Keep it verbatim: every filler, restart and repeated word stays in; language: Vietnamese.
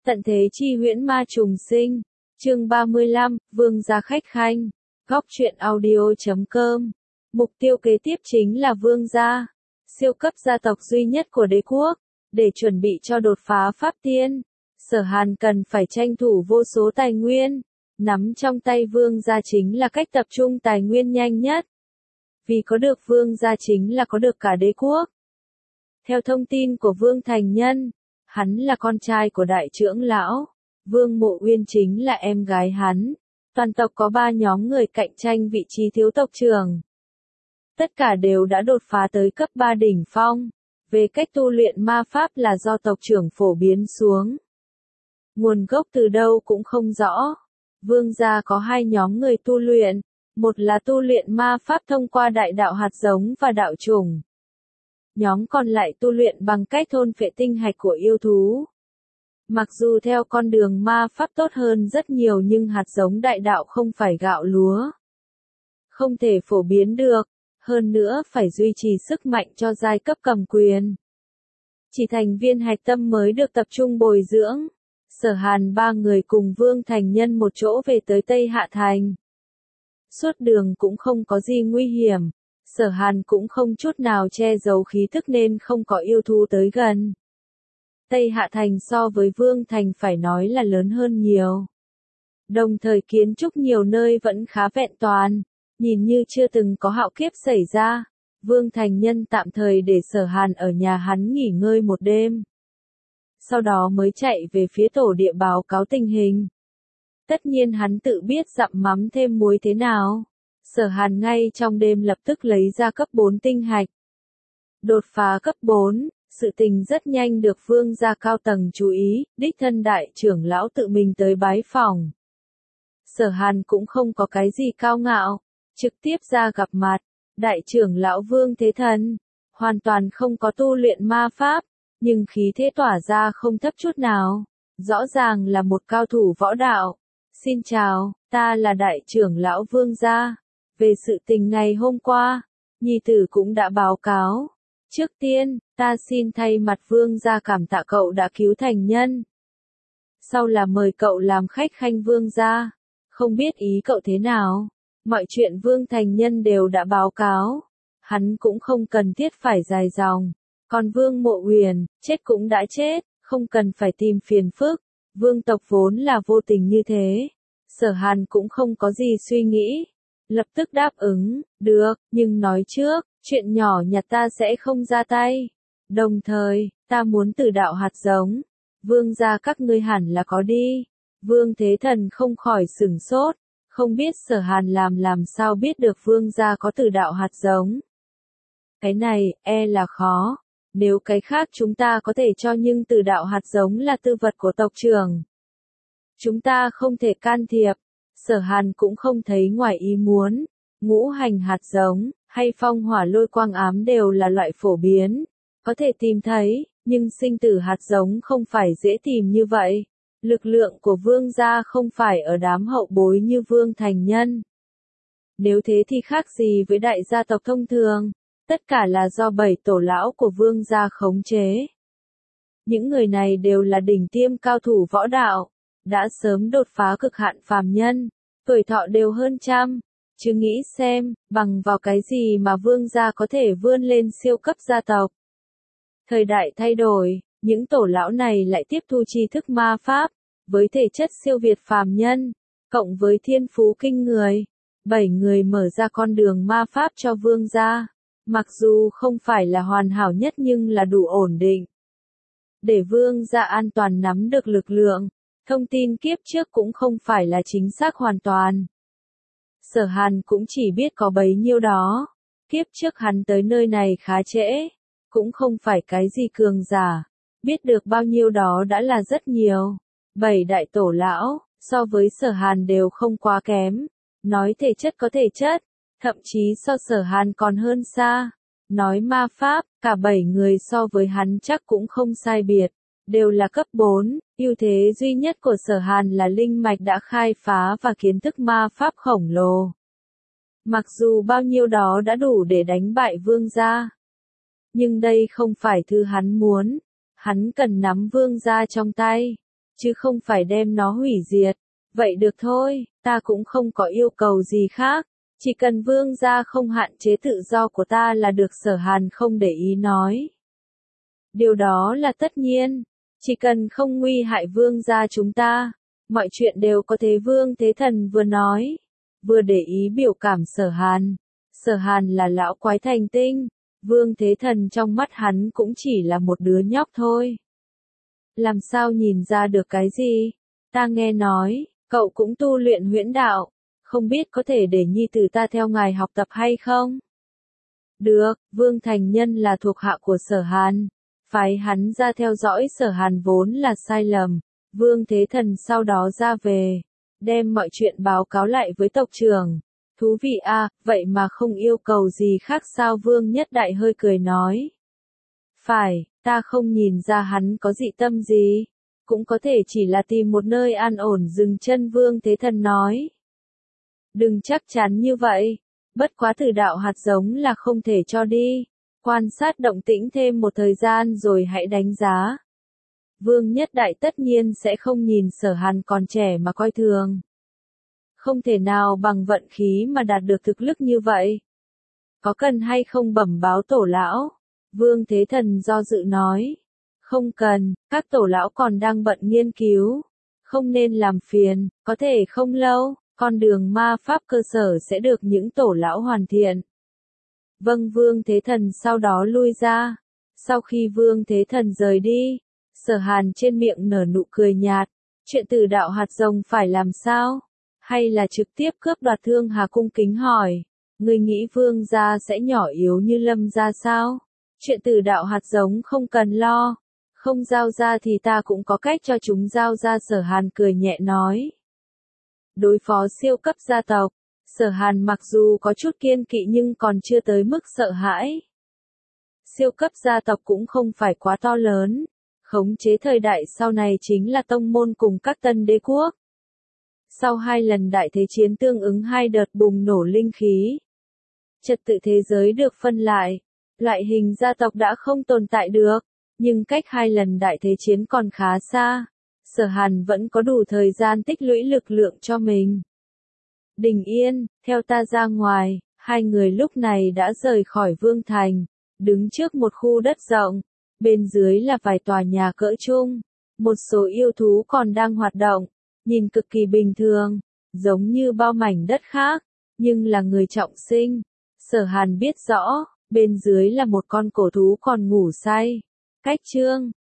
Tận thế chi huyễn ma trùng sinh. Chương ba mươi lăm, Vương gia khách khanh. Góc truyện audio chấm com. Mục tiêu kế tiếp chính là Vương gia, siêu cấp gia tộc duy nhất của đế quốc. Để chuẩn bị cho đột phá Pháp Tiên, Sở Hàn cần phải tranh thủ vô số tài nguyên. Nắm trong tay Vương gia chính là cách tập trung tài nguyên nhanh nhất. Vì có được Vương gia chính là có được cả đế quốc. Theo thông tin của Vương Thành Nhân, hắn là con trai của đại trưởng lão. Vương Mộ Uyên chính là em gái hắn. Toàn tộc có ba nhóm người cạnh tranh vị trí thiếu tộc trưởng. Tất cả đều đã đột phá tới cấp ba đỉnh phong. Về cách tu luyện ma pháp là do tộc trưởng phổ biến xuống. Nguồn gốc từ đâu cũng không rõ. Vương gia có hai nhóm người tu luyện. Một là tu luyện ma pháp thông qua đại đạo hạt giống và đạo trùng. Nhóm còn lại tu luyện bằng cách thôn phệ tinh hạch của yêu thú. Mặc dù theo con đường ma pháp tốt hơn rất nhiều nhưng hạt giống đại đạo không phải gạo lúa. Không thể phổ biến được, hơn nữa phải duy trì sức mạnh cho giai cấp cầm quyền. Chỉ thành viên hạch tâm mới được tập trung bồi dưỡng. Sở Hàn ba người cùng Vương Thành Nhân một chỗ về tới Tây Hạ Thành. Suốt đường cũng không có gì nguy hiểm. Sở Hàn cũng không chút nào che giấu khí thức nên không có yêu thú tới gần. Tây Hạ Thành so với Vương Thành phải nói là lớn hơn nhiều. Đồng thời kiến trúc nhiều nơi vẫn khá vẹn toàn, nhìn như chưa từng có hạo kiếp xảy ra. Vương Thành Nhân tạm thời để Sở Hàn ở nhà hắn nghỉ ngơi một đêm. Sau đó mới chạy về phía tổ địa báo cáo tình hình. Tất nhiên hắn tự biết dặm mắm thêm muối thế nào. Sở Hàn ngay trong đêm lập tức lấy ra cấp bốn tinh hạch. Đột phá cấp bốn, sự tình rất nhanh được Vương gia cao tầng chú ý, đích thân đại trưởng lão tự mình tới bái phòng. Sở Hàn cũng không có cái gì cao ngạo, trực tiếp ra gặp mặt. Đại trưởng lão Vương Thế Thần, hoàn toàn không có tu luyện ma pháp, nhưng khí thế tỏa ra không thấp chút nào, rõ ràng là một cao thủ võ đạo. Xin chào, ta là đại trưởng lão Vương gia. Về sự tình ngày hôm qua, nhi tử cũng đã báo cáo. Trước tiên, ta xin thay mặt Vương gia cảm tạ cậu đã cứu Thành Nhân. Sau là mời cậu làm khách khanh Vương gia. Không biết ý cậu thế nào? Mọi chuyện Vương Thành Nhân đều đã báo cáo. Hắn cũng không cần thiết phải dài dòng. Còn Vương Mộ Uyển, chết cũng đã chết, không cần phải tìm phiền phức. Vương tộc vốn là vô tình như thế. Sở Hàn cũng không có gì suy nghĩ. Lập tức đáp ứng, được, nhưng nói trước, chuyện nhỏ nhặt ta sẽ không ra tay. Đồng thời, ta muốn từ đạo hạt giống. Vương gia các ngươi hẳn là có đi. Vương Thế Thần không khỏi sửng sốt, không biết Sở Hàn làm làm sao biết được Vương gia có từ đạo hạt giống. Cái này, e là khó. Nếu cái khác chúng ta có thể cho nhưng từ đạo hạt giống là tư vật của tộc trưởng. Chúng ta không thể can thiệp. Sở Hàn cũng không thấy ngoài ý muốn. Ngũ hành hạt giống, hay phong hỏa lôi quang ám đều là loại phổ biến. Có thể tìm thấy, nhưng sinh tử hạt giống không phải dễ tìm như vậy. Lực lượng của Vương gia không phải ở đám hậu bối như Vương Thành Nhân. Nếu thế thì khác gì với đại gia tộc thông thường. Tất cả là do bảy tổ lão của Vương gia khống chế. Những người này đều là đỉnh tiêm cao thủ võ đạo. Đã sớm đột phá cực hạn phàm nhân, tuổi thọ đều hơn trăm, chứ nghĩ xem, bằng vào cái gì mà Vương gia có thể vươn lên siêu cấp gia tộc. Thời đại thay đổi, những tổ lão này lại tiếp thu tri thức ma pháp, với thể chất siêu việt phàm nhân, cộng với thiên phú kinh người. Bảy người mở ra con đường ma pháp cho Vương gia, mặc dù không phải là hoàn hảo nhất nhưng là đủ ổn định. Để Vương gia an toàn nắm được lực lượng. Thông tin kiếp trước cũng không phải là chính xác hoàn toàn. Sở Hàn cũng chỉ biết có bấy nhiêu đó. Kiếp trước hắn tới nơi này khá trễ. Cũng không phải cái gì cường giả. Biết được bao nhiêu đó đã là rất nhiều. Bảy đại tổ lão, so với Sở Hàn đều không quá kém. Nói thể chất có thể chất. Thậm chí so Sở Hàn còn hơn xa. Nói ma pháp, cả bảy người so với hắn chắc cũng không sai biệt. Đều là cấp bốn, ưu thế duy nhất của Sở Hàn là linh mạch đã khai phá và kiến thức ma pháp khổng lồ. Mặc dù bao nhiêu đó đã đủ để đánh bại Vương gia. Nhưng đây không phải thứ hắn muốn. Hắn cần nắm Vương gia trong tay. chứ không phải đem nó hủy diệt. Vậy được thôi, ta cũng không có yêu cầu gì khác, chỉ cần vương gia không hạn chế tự do của ta là được. Sở Hàn không để ý nói. Điều đó là tất nhiên, chỉ cần không nguy hại vương gia chúng ta, mọi chuyện đều có thể. Vương Thế Thần vừa nói, vừa để ý biểu cảm Sở Hàn. Sở Hàn là lão quái thành tinh, Vương Thế Thần trong mắt hắn cũng chỉ là một đứa nhóc thôi. Làm sao nhìn ra được cái gì? Ta nghe nói, cậu cũng tu luyện huyễn đạo, không biết có thể để nhi tử ta theo ngài học tập hay không? Được, Vương Thành Nhân là thuộc hạ của Sở Hàn, phái hắn ra theo dõi Sở Hàn vốn là sai lầm. Vương Thế Thần sau đó ra về, đem mọi chuyện báo cáo lại với tộc trưởng. Thú vị à, vậy mà không yêu cầu gì khác sao? Vương Nhất Đại hơi cười nói. Phải, ta không nhìn ra hắn có dị tâm gì, cũng có thể chỉ là tìm một nơi an ổn dừng chân. Vương Thế Thần nói. Đừng chắc chắn như vậy, bất quá tử đạo hạt giống là không thể cho đi, quan sát động tĩnh thêm một thời gian rồi hãy đánh giá. Vương Nhất Đại tất nhiên sẽ không nhìn Sở Hàn còn trẻ mà coi thường. Không thể nào bằng vận khí mà đạt được thực lực như vậy. Có cần hay không bẩm báo tổ lão? Vương Thế Thần do dự nói. Không cần, các tổ lão còn đang bận nghiên cứu. Không nên làm phiền, có thể không lâu, con đường ma pháp cơ sở sẽ được những tổ lão hoàn thiện. Vâng. Vương Thế Thần sau đó lui ra. Sau khi Vương Thế Thần rời đi, Sở Hàn trên miệng nở nụ cười nhạt. Chuyện tử đạo hạt rồng phải làm sao? Hay là trực tiếp cướp đoạt? Thương Hà cung kính hỏi. Ngươi nghĩ vương gia sẽ nhỏ yếu như Lâm gia sao? Chuyện tử đạo hạt giống không cần lo. Không giao ra thì ta cũng có cách cho chúng giao ra. Sở Hàn cười nhẹ nói. Đối phó siêu cấp gia tộc, Sở Hàn mặc dù có chút kiêng kỵ nhưng còn chưa tới mức sợ hãi. Siêu cấp gia tộc cũng không phải quá to lớn. Khống chế thời đại sau này chính là tông môn cùng các tân đế quốc. Sau hai lần đại thế chiến tương ứng hai đợt bùng nổ linh khí, trật tự thế giới được phân lại, loại hình gia tộc đã không tồn tại được, nhưng cách hai lần đại thế chiến còn khá xa. Sở Hàn vẫn có đủ thời gian tích lũy lực lượng cho mình. Đình Yên, theo ta ra ngoài. Hai người lúc này đã rời khỏi Vương Thành, đứng trước một khu đất rộng, bên dưới là vài tòa nhà cỡ trung, một số yêu thú còn đang hoạt động, nhìn cực kỳ bình thường, giống như bao mảnh đất khác, nhưng là người trọng sinh. Sở Hàn biết rõ, bên dưới là một con cổ thú còn ngủ say. Cách chương